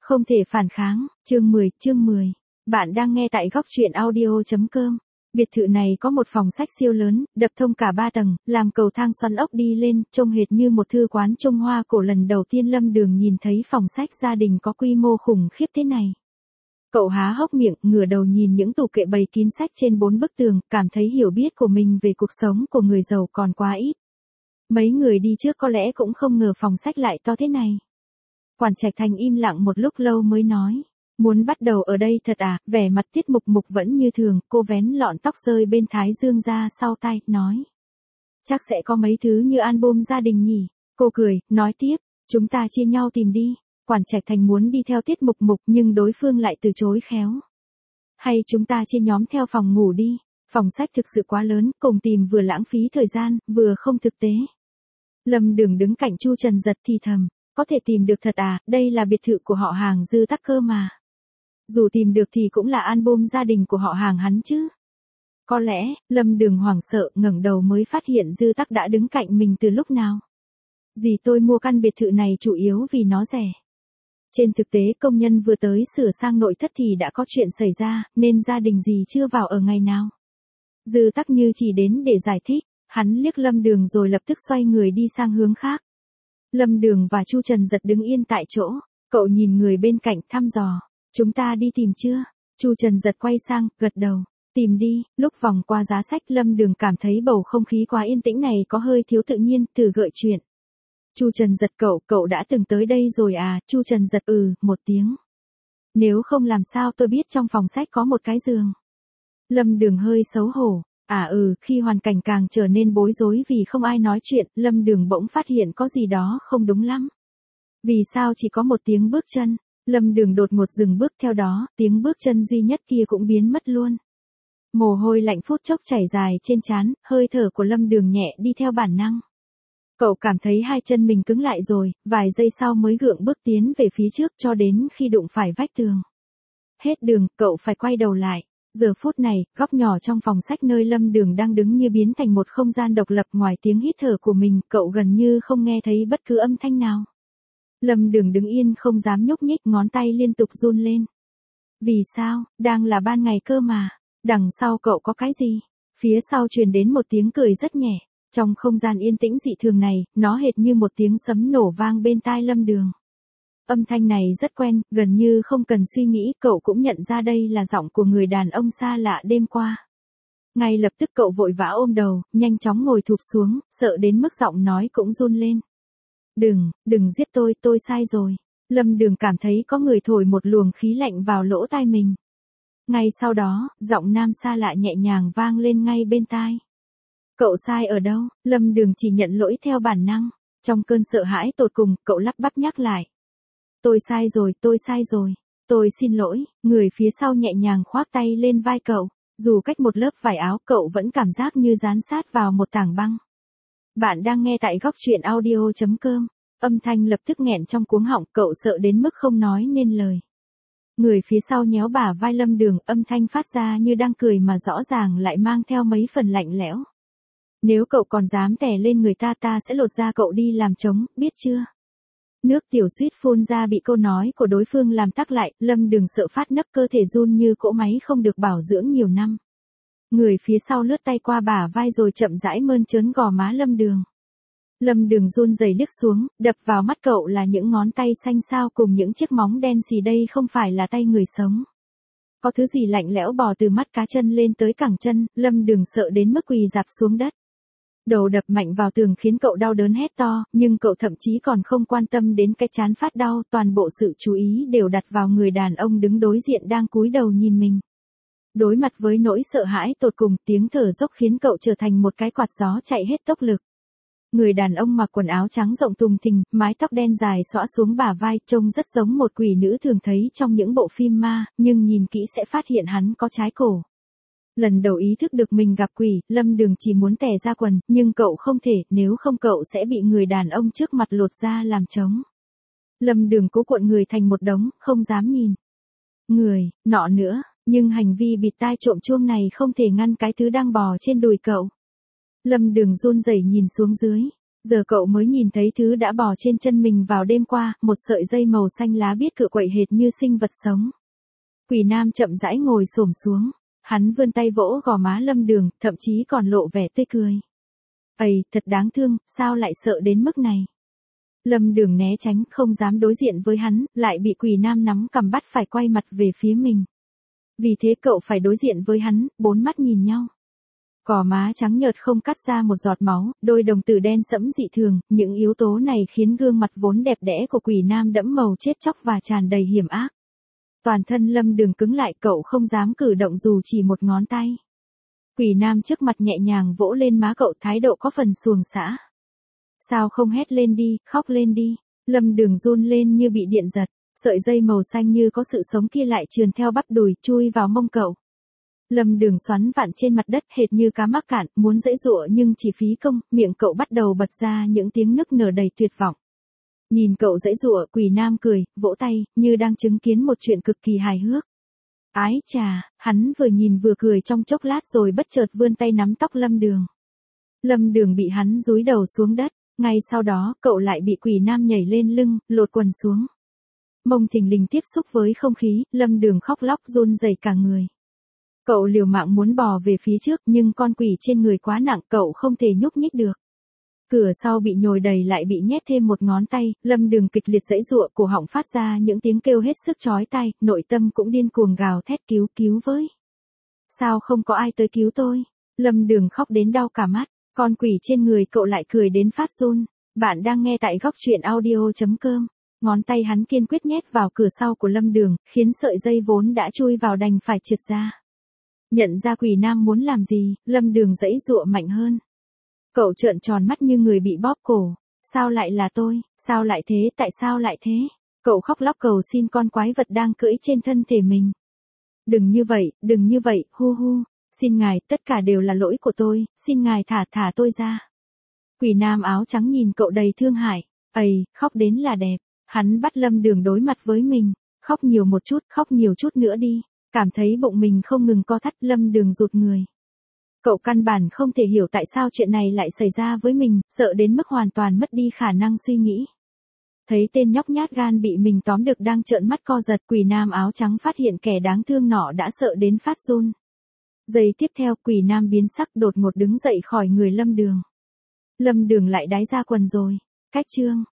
Không thể phản kháng, chương 10. Bạn đang nghe tại góc truyện audio.com. Biệt thự này có một phòng sách siêu lớn, đập thông cả 3 tầng, làm cầu thang xoắn ốc đi lên, trông hệt như một thư quán Trung Hoa cổ. Lần đầu tiên Lâm Đường nhìn thấy phòng sách gia đình có quy mô khủng khiếp thế này. Cậu há hốc miệng, ngửa đầu nhìn những tủ kệ bày kín sách trên 4 bức tường, cảm thấy hiểu biết của mình về cuộc sống của người giàu còn quá ít. Mấy người đi trước có lẽ cũng không ngờ phòng sách lại to thế này. Quản Trạch Thành im lặng một lúc lâu mới nói. Muốn bắt đầu ở đây thật à? Vẻ mặt Tiết Mục Mục vẫn như thường, cô vén lọn tóc rơi bên thái dương ra sau tai, nói. Chắc sẽ có mấy thứ như album gia đình nhỉ? Cô cười, nói tiếp, chúng ta chia nhau tìm đi. Quản Trạch Thành muốn đi theo Tiết Mục Mục nhưng đối phương lại từ chối khéo. Hay chúng ta chia nhóm theo phòng ngủ đi, phòng sách thực sự quá lớn, cùng tìm vừa lãng phí thời gian, vừa không thực tế. Lâm Đường đứng cạnh Chu Trần Giật thì thầm. Có thể tìm được thật à, đây là biệt thự của họ hàng Dư Tắc cơ mà. Dù tìm được thì cũng là album gia đình của họ hàng hắn chứ. Có lẽ, Lâm Đường hoảng sợ ngẩng đầu mới phát hiện Dư Tắc đã đứng cạnh mình từ lúc nào. Dì tôi mua căn biệt thự này chủ yếu vì nó rẻ. Trên thực tế công nhân vừa tới sửa sang nội thất thì đã có chuyện xảy ra, nên gia đình dì chưa vào ở ngày nào. Dư Tắc như chỉ đến để giải thích, hắn liếc Lâm Đường rồi lập tức xoay người đi sang hướng khác. Lâm Đường và Chu Trần Giật đứng yên tại chỗ, cậu nhìn người bên cạnh thăm dò, chúng ta đi tìm chưa? Chu Trần Giật quay sang, gật đầu, tìm đi. Lúc vòng qua giá sách Lâm Đường cảm thấy bầu không khí quá yên tĩnh này có hơi thiếu tự nhiên, thử gợi chuyện. Chu Trần Giật cậu đã từng tới đây rồi à? Chu Trần Giật một tiếng. Nếu không làm sao tôi biết trong phòng sách có một cái giường. Lâm Đường hơi xấu hổ. Khi hoàn cảnh càng trở nên bối rối vì không ai nói chuyện, Lâm Đường bỗng phát hiện có gì đó không đúng lắm. Vì sao chỉ có một tiếng bước chân? Lâm Đường đột ngột dừng bước, theo đó, tiếng bước chân duy nhất kia cũng biến mất luôn. Mồ hôi lạnh phút chốc chảy dài trên trán, hơi thở của Lâm Đường nhẹ đi theo bản năng. Cậu cảm thấy hai chân mình cứng lại rồi, vài giây sau mới gượng bước tiến về phía trước cho đến khi đụng phải vách tường. Hết đường, cậu phải quay đầu lại. Giờ phút này, góc nhỏ trong phòng sách nơi Lâm Đường đang đứng như biến thành một không gian độc lập, ngoài tiếng hít thở của mình, cậu gần như không nghe thấy bất cứ âm thanh nào. Lâm Đường đứng yên không dám nhúc nhích, ngón tay liên tục run lên. Vì sao? Đang là ban ngày cơ mà. Đằng sau cậu có cái gì? Phía sau truyền đến một tiếng cười rất nhẹ. Trong không gian yên tĩnh dị thường này, nó hệt như một tiếng sấm nổ vang bên tai Lâm Đường. Âm thanh này rất quen, gần như không cần suy nghĩ cậu cũng nhận ra đây là giọng của người đàn ông xa lạ đêm qua. Ngay lập tức cậu vội vã ôm đầu, nhanh chóng ngồi thụp xuống, sợ đến mức giọng nói cũng run lên. Đừng giết tôi sai rồi. Lâm Đường cảm thấy có người thổi một luồng khí lạnh vào lỗ tai mình. Ngay sau đó, giọng nam xa lạ nhẹ nhàng vang lên ngay bên tai. Cậu sai ở đâu? Lâm Đường chỉ nhận lỗi theo bản năng. Trong cơn sợ hãi tột cùng, cậu lắp bắp nhắc lại. Tôi sai rồi, tôi xin lỗi. Người phía sau nhẹ nhàng khoác tay lên vai cậu, dù cách một lớp vải áo cậu vẫn cảm giác như dán sát vào một tảng băng. Bạn đang nghe tại góc truyện audio.com, âm thanh lập tức nghẹn trong cuống họng, cậu sợ đến mức không nói nên lời. Người phía sau nhéo bả vai Lâm Đường, âm thanh phát ra như đang cười mà rõ ràng lại mang theo mấy phần lạnh lẽo. Nếu cậu còn dám tè lên người ta sẽ lột da cậu đi làm trống, biết chưa? Nước tiểu suýt phun ra bị câu nói của đối phương làm tắc lại, Lâm Đường sợ phát nấc, cơ thể run như cỗ máy không được bảo dưỡng nhiều năm. Người phía sau lướt tay qua bả vai rồi chậm rãi mơn trớn gò má Lâm Đường. Lâm Đường run rẩy liếc xuống, đập vào mắt cậu là những ngón tay xanh xao cùng những chiếc móng đen xì, đây không phải là tay người sống. Có thứ gì lạnh lẽo bò từ mắt cá chân lên tới cẳng chân, Lâm Đường sợ đến mức quỳ rạp xuống đất. Đầu đập mạnh vào tường khiến cậu đau đớn hét to, nhưng cậu thậm chí còn không quan tâm đến cái trán phát đau, toàn bộ sự chú ý đều đặt vào người đàn ông đứng đối diện đang cúi đầu nhìn mình. Đối mặt với nỗi sợ hãi tột cùng, tiếng thở dốc khiến cậu trở thành một cái quạt gió chạy hết tốc lực. Người đàn ông mặc quần áo trắng rộng thùng thình, mái tóc đen dài xõa xuống bả vai, trông rất giống một quỷ nữ thường thấy trong những bộ phim ma, nhưng nhìn kỹ sẽ phát hiện hắn có trái cổ. Lần đầu ý thức được mình gặp quỷ, Lâm Đường chỉ muốn tè ra quần, nhưng cậu không thể, nếu không cậu sẽ bị người đàn ông trước mặt lột ra làm trống. Lâm Đường cố cuộn người thành một đống, không dám nhìn người nọ nữa, nhưng hành vi bịt tai trộm chuông này không thể ngăn cái thứ đang bò trên đùi cậu. Lâm Đường run rẩy nhìn xuống dưới. Giờ cậu mới nhìn thấy thứ đã bò trên chân mình vào đêm qua, một sợi dây màu xanh lá biếc cựa quậy hệt như sinh vật sống. Quỷ nam chậm rãi ngồi xổm xuống, hắn vươn tay vỗ gò má Lâm Đường, thậm chí còn lộ vẻ tươi cười. Ây, thật đáng thương, sao lại sợ đến mức này? Lâm Đường né tránh, không dám đối diện với hắn, lại bị quỷ nam nắm cầm bắt phải quay mặt về phía mình. Vì thế cậu phải đối diện với hắn, bốn mắt nhìn nhau. Cò má trắng nhợt không cắt ra một giọt máu, đôi đồng tử đen sẫm dị thường, những yếu tố này khiến gương mặt vốn đẹp đẽ của quỷ nam đẫm màu chết chóc và tràn đầy hiểm ác. Toàn thân Lâm Đường cứng lại, cậu không dám cử động dù chỉ một ngón tay. Quỷ nam trước mặt nhẹ nhàng vỗ lên má cậu, thái độ có phần xuồng xã. Sao không hét lên đi, khóc lên đi. Lâm Đường run lên như bị điện giật, sợi dây màu xanh như có sự sống kia lại trườn theo bắp đùi chui vào mông cậu. Lâm Đường xoắn vặn trên mặt đất hệt như cá mắc cạn, muốn giãy giụa nhưng chỉ phí công, miệng cậu bắt đầu bật ra những tiếng nức nở đầy tuyệt vọng. Nhìn cậu giãy giụa, quỷ nam cười, vỗ tay, như đang chứng kiến một chuyện cực kỳ hài hước. Ái chà, hắn vừa nhìn vừa cười trong chốc lát rồi bất chợt vươn tay nắm tóc Lâm Đường. Lâm Đường bị hắn dúi đầu xuống đất, ngay sau đó cậu lại bị quỷ nam nhảy lên lưng, lột quần xuống. Mông thình lình tiếp xúc với không khí, Lâm Đường khóc lóc run rẩy cả người. Cậu liều mạng muốn bò về phía trước nhưng con quỷ trên người quá nặng, cậu không thể nhúc nhích được. Cửa sau bị nhồi đầy lại bị nhét thêm một ngón tay, Lâm Đường kịch liệt giãy giụa, cổ họng phát ra những tiếng kêu hết sức chói tai, nội tâm cũng điên cuồng gào thét cứu cứu với. Sao không có ai tới cứu tôi? Lâm Đường khóc đến đau cả mắt, con quỷ trên người cậu lại cười đến phát run. Bạn đang nghe tại góc truyện audio.com. Ngón tay hắn kiên quyết nhét vào cửa sau của Lâm Đường, khiến sợi dây vốn đã chui vào đành phải trượt ra. Nhận ra quỷ nam muốn làm gì, Lâm Đường giãy giụa mạnh hơn. Cậu trợn tròn mắt như người bị bóp cổ. Sao lại là tôi? Sao lại thế? Tại sao lại thế? Cậu khóc lóc cầu xin con quái vật đang cưỡi trên thân thể mình. Đừng như vậy, hu hu. Xin ngài, tất cả đều là lỗi của tôi, xin ngài thả tôi ra. Quỷ nam áo trắng nhìn cậu đầy thương hại. Ây, khóc đến là đẹp. Hắn bắt Lâm Đường đối mặt với mình. Khóc nhiều một chút, khóc nhiều chút nữa đi. Cảm thấy bụng mình không ngừng co thắt, Lâm Đường rụt người. Cậu căn bản không thể hiểu tại sao chuyện này lại xảy ra với mình, sợ đến mức hoàn toàn mất đi khả năng suy nghĩ. Thấy tên nhóc nhát gan bị mình tóm được đang trợn mắt co giật, quỷ nam áo trắng phát hiện kẻ đáng thương nọ đã sợ đến phát run. Giây tiếp theo, quỷ nam biến sắc đột ngột đứng dậy khỏi người Lâm Đường. Lâm Đường lại đái ra quần rồi. Cách chương.